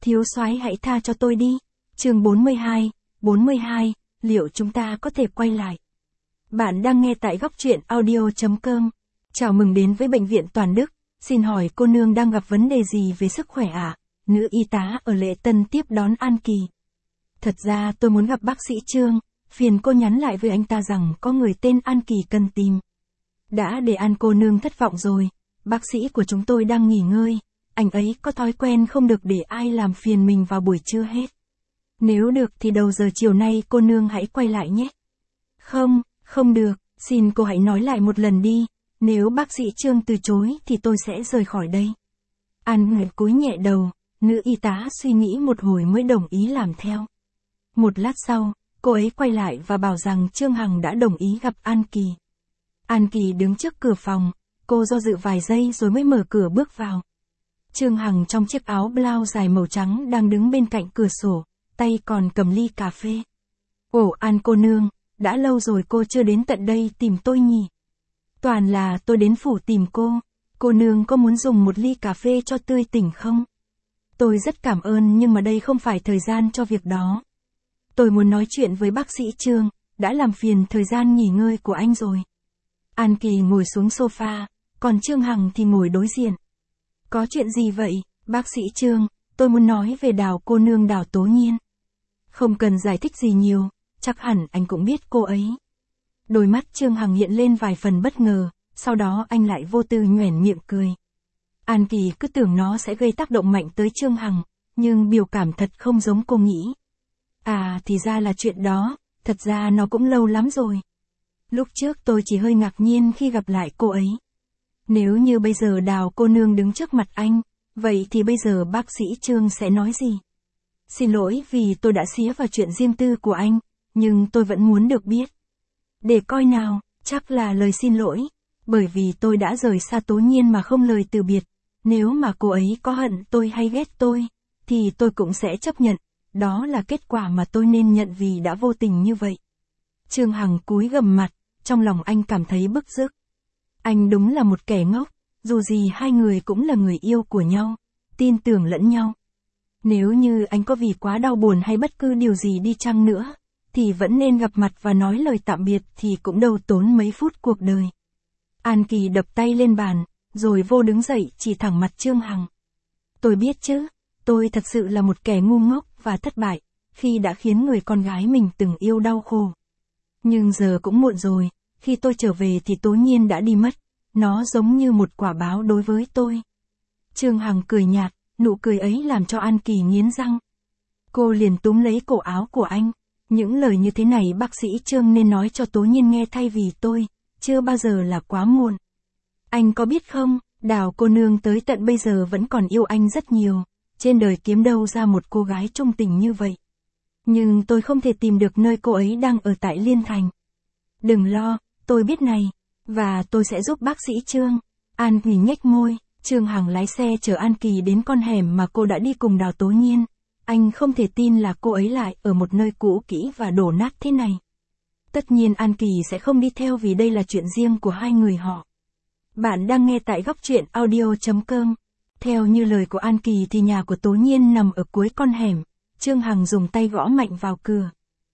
Thiếu soái hãy tha cho tôi đi. Chương 42, liệu chúng ta có thể quay lại? Bạn đang nghe tại góc truyện audio.com. Chào mừng đến với Bệnh viện Toàn Đức. Xin hỏi cô nương đang gặp vấn đề gì về sức khỏe ạ? Nữ y tá ở Lễ Tân tiếp đón An Kỳ. Thật ra tôi muốn gặp bác sĩ Trương, phiền cô nhắn lại với anh ta rằng có người tên An Kỳ cần tìm. Đã để An cô nương thất vọng rồi, bác sĩ của chúng tôi đang nghỉ ngơi, anh ấy có thói quen không được để ai làm phiền mình vào buổi trưa hết. Nếu được thì đầu giờ chiều nay cô nương hãy quay lại nhé. Không được, xin cô hãy nói lại một lần đi, nếu bác sĩ Trương từ chối thì tôi sẽ rời khỏi đây. An Nguyệt cúi nhẹ đầu, nữ y tá suy nghĩ một hồi mới đồng ý làm theo. Một lát sau, cô ấy quay lại và bảo rằng Trương Hằng đã đồng ý gặp An Kỳ. An Kỳ đứng trước cửa phòng, cô do dự vài giây rồi mới mở cửa bước vào. Trương Hằng trong chiếc áo blau dài màu trắng đang đứng bên cạnh cửa sổ, tay còn cầm ly cà phê. Ồ An cô nương, đã lâu rồi cô chưa đến tận đây tìm tôi nhỉ? Toàn là tôi đến phủ tìm cô nương có muốn dùng một ly cà phê cho tươi tỉnh không? Tôi rất cảm ơn nhưng mà đây không phải thời gian cho việc đó. Tôi muốn nói chuyện với bác sĩ Trương, đã làm phiền thời gian nghỉ ngơi của anh rồi. An Kỳ ngồi xuống sofa, còn Trương Hằng thì ngồi đối diện. Có chuyện gì vậy, bác sĩ Trương, tôi muốn nói về Đào cô nương Đào Tố Nhiên. Không cần giải thích gì nhiều, chắc hẳn anh cũng biết cô ấy. Đôi mắt Trương Hằng hiện lên vài phần bất ngờ, sau đó anh lại vô tư nhoẻn miệng cười. An Kỳ cứ tưởng nó sẽ gây tác động mạnh tới Trương Hằng, nhưng biểu cảm thật không giống cô nghĩ. À thì ra là chuyện đó, thật ra nó cũng lâu lắm rồi. Lúc trước tôi chỉ hơi ngạc nhiên khi gặp lại cô ấy. Nếu như bây giờ Đào cô nương đứng trước mặt anh, vậy thì bây giờ bác sĩ Trương sẽ nói gì? Xin lỗi vì tôi đã xía vào chuyện riêng tư của anh, nhưng tôi vẫn muốn được biết. Để coi nào, chắc là lời xin lỗi, bởi vì tôi đã rời xa Tố Nhiên mà không lời từ biệt. Nếu mà cô ấy có hận tôi hay ghét tôi, thì tôi cũng sẽ chấp nhận, đó là kết quả mà tôi nên nhận vì đã vô tình như vậy. Trương Hằng cúi gằm mặt, trong lòng anh cảm thấy bức rứt. Anh đúng là một kẻ ngốc, dù gì hai người cũng là người yêu của nhau, tin tưởng lẫn nhau. Nếu như anh có vì quá đau buồn hay bất cứ điều gì đi chăng nữa, thì vẫn nên gặp mặt và nói lời tạm biệt thì cũng đâu tốn mấy phút cuộc đời. An Kỳ đập tay lên bàn, rồi vô đứng dậy chỉ thẳng mặt Trương Hằng. Tôi biết chứ, tôi thật sự là một kẻ ngu ngốc và thất bại, khi đã khiến người con gái mình từng yêu đau khổ. Nhưng giờ cũng muộn rồi, khi tôi trở về thì Tố Nhiên đã đi mất, nó giống như một quả báo đối với tôi. Trương Hằng cười nhạt, nụ cười ấy làm cho An Kỳ nghiến răng. Cô liền túm lấy cổ áo của anh, những lời như thế này bác sĩ Trương nên nói cho Tố Nhiên nghe thay vì tôi, chưa bao giờ là quá muộn. Anh có biết không, Đào cô nương tới tận bây giờ vẫn còn yêu anh rất nhiều, trên đời kiếm đâu ra một cô gái trung tình như vậy. Nhưng tôi không thể tìm được nơi cô ấy đang ở tại Liên Thành. Đừng lo, tôi biết này, và tôi sẽ giúp bác sĩ Trương. An Kỳ nhếch môi, Trương Hằng lái xe chở An Kỳ đến con hẻm mà cô đã đi cùng Đào Tố Nhiên. Anh không thể tin là cô ấy lại ở một nơi cũ kỹ và đổ nát thế này. Tất nhiên An Kỳ sẽ không đi theo vì đây là chuyện riêng của hai người họ. Bạn đang nghe tại góc truyện audio.com. Theo như lời của An Kỳ thì nhà của Tố Nhiên nằm ở cuối con hẻm. Trương Hằng dùng tay gõ mạnh vào cửa.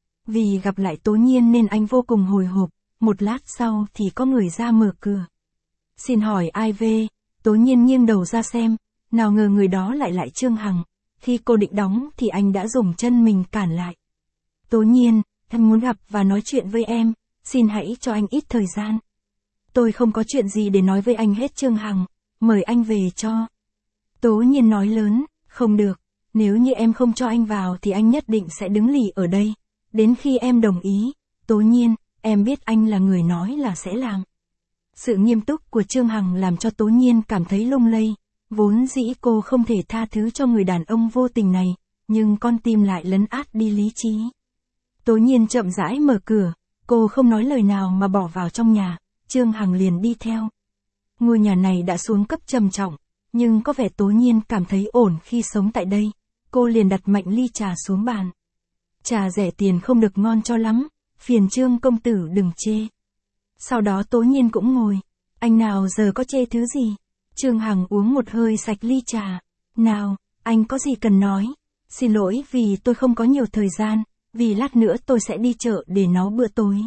Vì gặp lại Tố Nhiên nên anh vô cùng hồi hộp, một lát sau thì có người ra mở cửa. Xin hỏi ai về? Tố Nhiên nghiêng đầu ra xem, nào ngờ người đó lại Trương Hằng. Khi cô định đóng thì anh đã dùng chân mình cản lại. Tố Nhiên, em muốn gặp và nói chuyện với em, xin hãy cho anh ít thời gian. Tôi không có chuyện gì để nói với anh hết Trương Hằng, mời anh về cho. Tố Nhiên nói lớn, không được, nếu như em không cho anh vào thì anh nhất định sẽ đứng lì ở đây, đến khi em đồng ý. Tố Nhiên, em biết anh là người nói là sẽ làm. Sự nghiêm túc của Trương Hằng làm cho Tố Nhiên cảm thấy lung lay, vốn dĩ cô không thể tha thứ cho người đàn ông vô tình này, nhưng con tim lại lấn át đi lý trí. Tố Nhiên chậm rãi mở cửa, cô không nói lời nào mà bỏ vào trong nhà, Trương Hằng liền đi theo. Ngôi nhà này đã xuống cấp trầm trọng, nhưng có vẻ Tố Nhiên cảm thấy ổn khi sống tại đây, cô liền đặt mạnh ly trà xuống bàn. Trà rẻ tiền không được ngon cho lắm, phiền Trương công tử đừng chê. Sau đó Tố Nhiên cũng ngồi, anh nào giờ có chê thứ gì? Trương Hằng uống một hơi sạch ly trà, nào, anh có gì cần nói, Xin lỗi vì tôi không có nhiều thời gian, vì lát nữa tôi sẽ đi chợ để nấu bữa tối.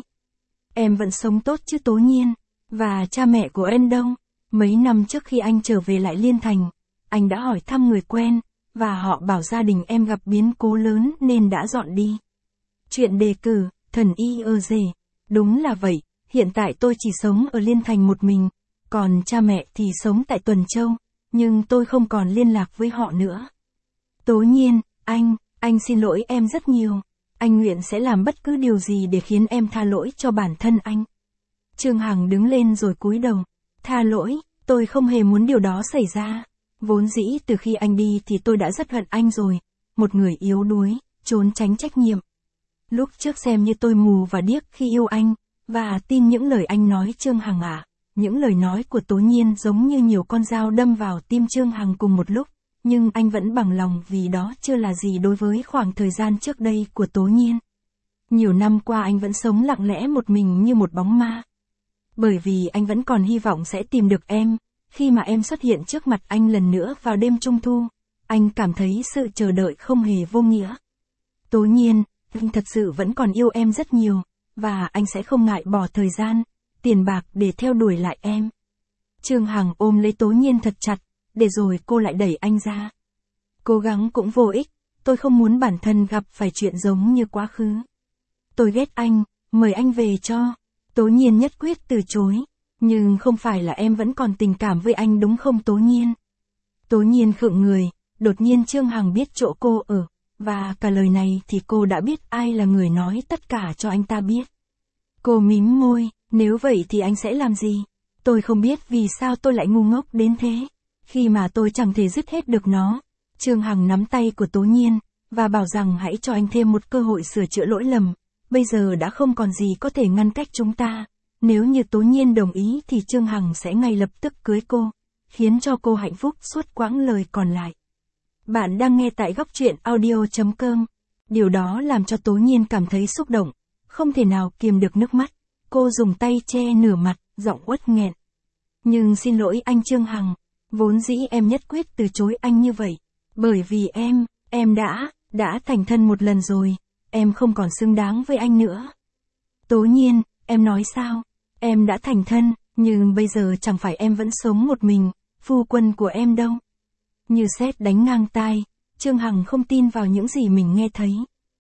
Em vẫn sống tốt chứ Tố Nhiên, và cha mẹ của em đâu? Mấy năm trước khi anh trở về lại Liên Thành, anh đã hỏi thăm người quen, và họ bảo gia đình em gặp biến cố lớn nên đã dọn đi. Chuyện đề cử, thần y ơ dề. Đúng là vậy, hiện tại tôi chỉ sống ở Liên Thành một mình, còn cha mẹ thì sống tại Tuần Châu, nhưng tôi không còn liên lạc với họ nữa. Tố Nhiên, anh xin lỗi em rất nhiều. Anh nguyện sẽ làm bất cứ điều gì để khiến em tha lỗi cho bản thân anh. Trương Hằng đứng lên rồi cúi đầu. Tha lỗi, tôi không hề muốn điều đó xảy ra. Vốn dĩ từ khi anh đi thì tôi đã rất hận anh rồi. Một người yếu đuối, trốn tránh trách nhiệm. Lúc trước xem như tôi mù và điếc khi yêu anh, và tin những lời anh nói Trương Hằng ạ. Những lời nói của Tố Nhiên giống như nhiều con dao đâm vào tim Trương Hằng cùng một lúc. Nhưng anh vẫn bằng lòng vì đó chưa là gì đối với khoảng thời gian trước đây của Tố Nhiên. Nhiều năm qua anh vẫn sống lặng lẽ một mình như một bóng ma. Bởi vì anh vẫn còn hy vọng sẽ tìm được em, khi mà em xuất hiện trước mặt anh lần nữa vào đêm Trung Thu, anh cảm thấy sự chờ đợi không hề vô nghĩa. Tố Nhiên, anh thật sự vẫn còn yêu em rất nhiều, và anh sẽ không ngại bỏ thời gian, tiền bạc để theo đuổi lại em. Trương Hằng ôm lấy Tố Nhiên thật chặt, để rồi cô lại đẩy anh ra. Cố gắng cũng vô ích, tôi không muốn bản thân gặp phải chuyện giống như quá khứ. Tôi ghét anh, mời anh về cho. Tố Nhiên nhất quyết từ chối. Nhưng không phải là em vẫn còn tình cảm với anh đúng không Tố Nhiên? Tố Nhiên khựng người, đột nhiên Trương Hằng biết chỗ cô ở, và cả lời này thì cô đã biết ai là người nói tất cả cho anh ta biết. Cô mím môi, nếu vậy thì anh sẽ làm gì? Tôi không biết vì sao tôi lại ngu ngốc đến thế, khi mà tôi chẳng thể dứt hết được nó. Trương Hằng nắm tay của Tố Nhiên, và bảo rằng hãy cho anh thêm một cơ hội sửa chữa lỗi lầm. Bây giờ đã không còn gì có thể ngăn cách chúng ta. Nếu như Tố Nhiên đồng ý thì Trương Hằng sẽ ngay lập tức cưới cô, khiến cho cô hạnh phúc suốt quãng lời còn lại. Bạn đang nghe tại góc truyện audio.com. Điều đó làm cho Tố Nhiên cảm thấy xúc động, không thể nào kiềm được nước mắt. Cô dùng tay che nửa mặt, giọng uất nghẹn. Nhưng xin lỗi anh Trương Hằng, vốn dĩ em nhất quyết từ chối anh như vậy. Bởi vì em đã thành thân một lần rồi, em không còn xứng đáng với anh nữa. Tố Nhiên, em nói sao? Em đã thành thân, nhưng bây giờ chẳng phải em vẫn sống một mình, phu quân của em đâu. Như sét đánh ngang tai, Trương Hằng không tin vào những gì mình nghe thấy.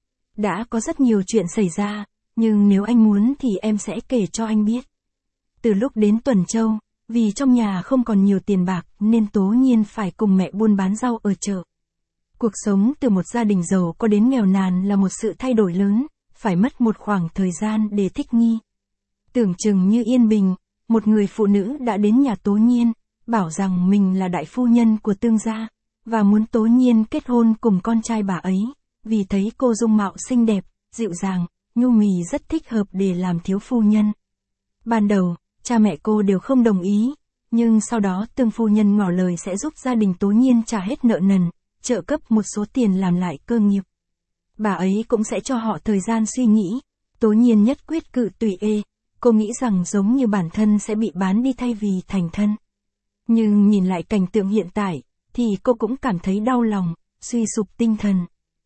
Đã có rất nhiều chuyện xảy ra, nhưng nếu anh muốn thì em sẽ kể cho anh biết. Từ lúc đến Tuần Châu, vì trong nhà không còn nhiều tiền bạc nên Tố Nhiên phải cùng mẹ buôn bán rau ở chợ. Cuộc sống từ một gia đình giàu có đến nghèo nàn là một sự thay đổi lớn, phải mất một khoảng thời gian để thích nghi. Tưởng chừng như yên bình, một người phụ nữ đã đến nhà Tố Nhiên, bảo rằng mình là đại phu nhân của Tương gia, và muốn Tố Nhiên kết hôn cùng con trai bà ấy, vì thấy cô dung mạo xinh đẹp, dịu dàng, nhu mì rất thích hợp để làm thiếu phu nhân. Ban đầu, cha mẹ cô đều không đồng ý, nhưng sau đó Tương phu nhân ngỏ lời sẽ giúp gia đình Tố Nhiên trả hết nợ nần, trợ cấp một số tiền làm lại cơ nghiệp. Bà ấy cũng sẽ cho họ thời gian suy nghĩ. Tố Nhiên nhất quyết cự tuyệt. Cô nghĩ rằng giống như bản thân sẽ bị bán đi thay vì thành thân. Nhưng nhìn lại cảnh tượng hiện tại, thì cô cũng cảm thấy đau lòng, suy sụp tinh thần.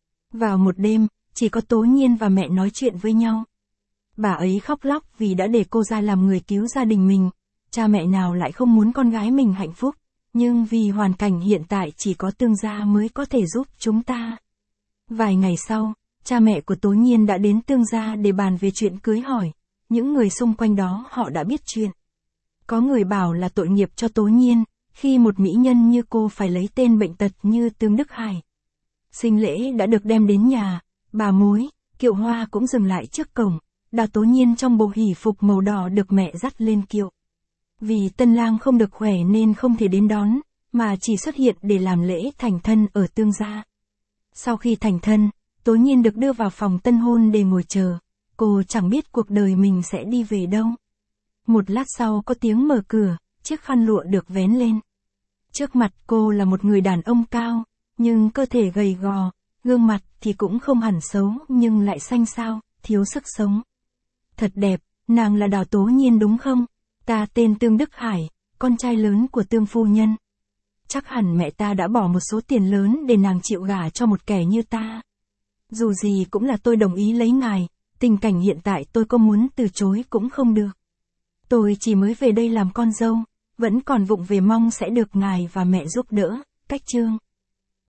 Vào một đêm, chỉ có Tố Nhiên và mẹ nói chuyện với nhau. Bà ấy khóc lóc vì đã để cô ra làm người cứu gia đình mình. Cha mẹ nào lại không muốn con gái mình hạnh phúc, nhưng vì hoàn cảnh hiện tại chỉ có Tương gia mới có thể giúp chúng ta. Vài ngày sau, cha mẹ của Tố Nhiên đã đến Tương gia để bàn về chuyện cưới hỏi. Những người xung quanh đó họ đã biết chuyện. Có người bảo là tội nghiệp cho Tố Nhiên, khi một mỹ nhân như cô phải lấy tên bệnh tật như Tương Đức Hải. Sinh lễ đã được đem đến nhà, bà mối, kiệu hoa cũng dừng lại trước cổng, đào Tố Nhiên trong bộ hỷ phục màu đỏ được mẹ dắt lên kiệu. Vì tân lang không được khỏe nên không thể đến đón, mà chỉ xuất hiện để làm lễ thành thân ở Tương gia. Sau khi thành thân, Tố Nhiên được đưa vào phòng tân hôn để ngồi chờ. Cô chẳng biết cuộc đời mình sẽ đi về đâu. Một lát sau có tiếng mở cửa, chiếc khăn lụa được vén lên. Trước mặt cô là một người đàn ông cao, nhưng cơ thể gầy gò, gương mặt thì cũng không hẳn xấu nhưng lại xanh xao, thiếu sức sống. Thật đẹp, nàng là Đào Tố Nhiên đúng không? Ta tên Tương Đức Hải, con trai lớn của Tương phu nhân. chắc hẳn mẹ ta đã bỏ một số tiền lớn để nàng chịu gả cho một kẻ như ta. Dù gì cũng là tôi đồng ý lấy ngài, tình cảnh hiện tại tôi có muốn từ chối cũng không được. Tôi chỉ mới về đây làm con dâu, vẫn còn vụng về mong sẽ được ngài và mẹ giúp đỡ. Cách chương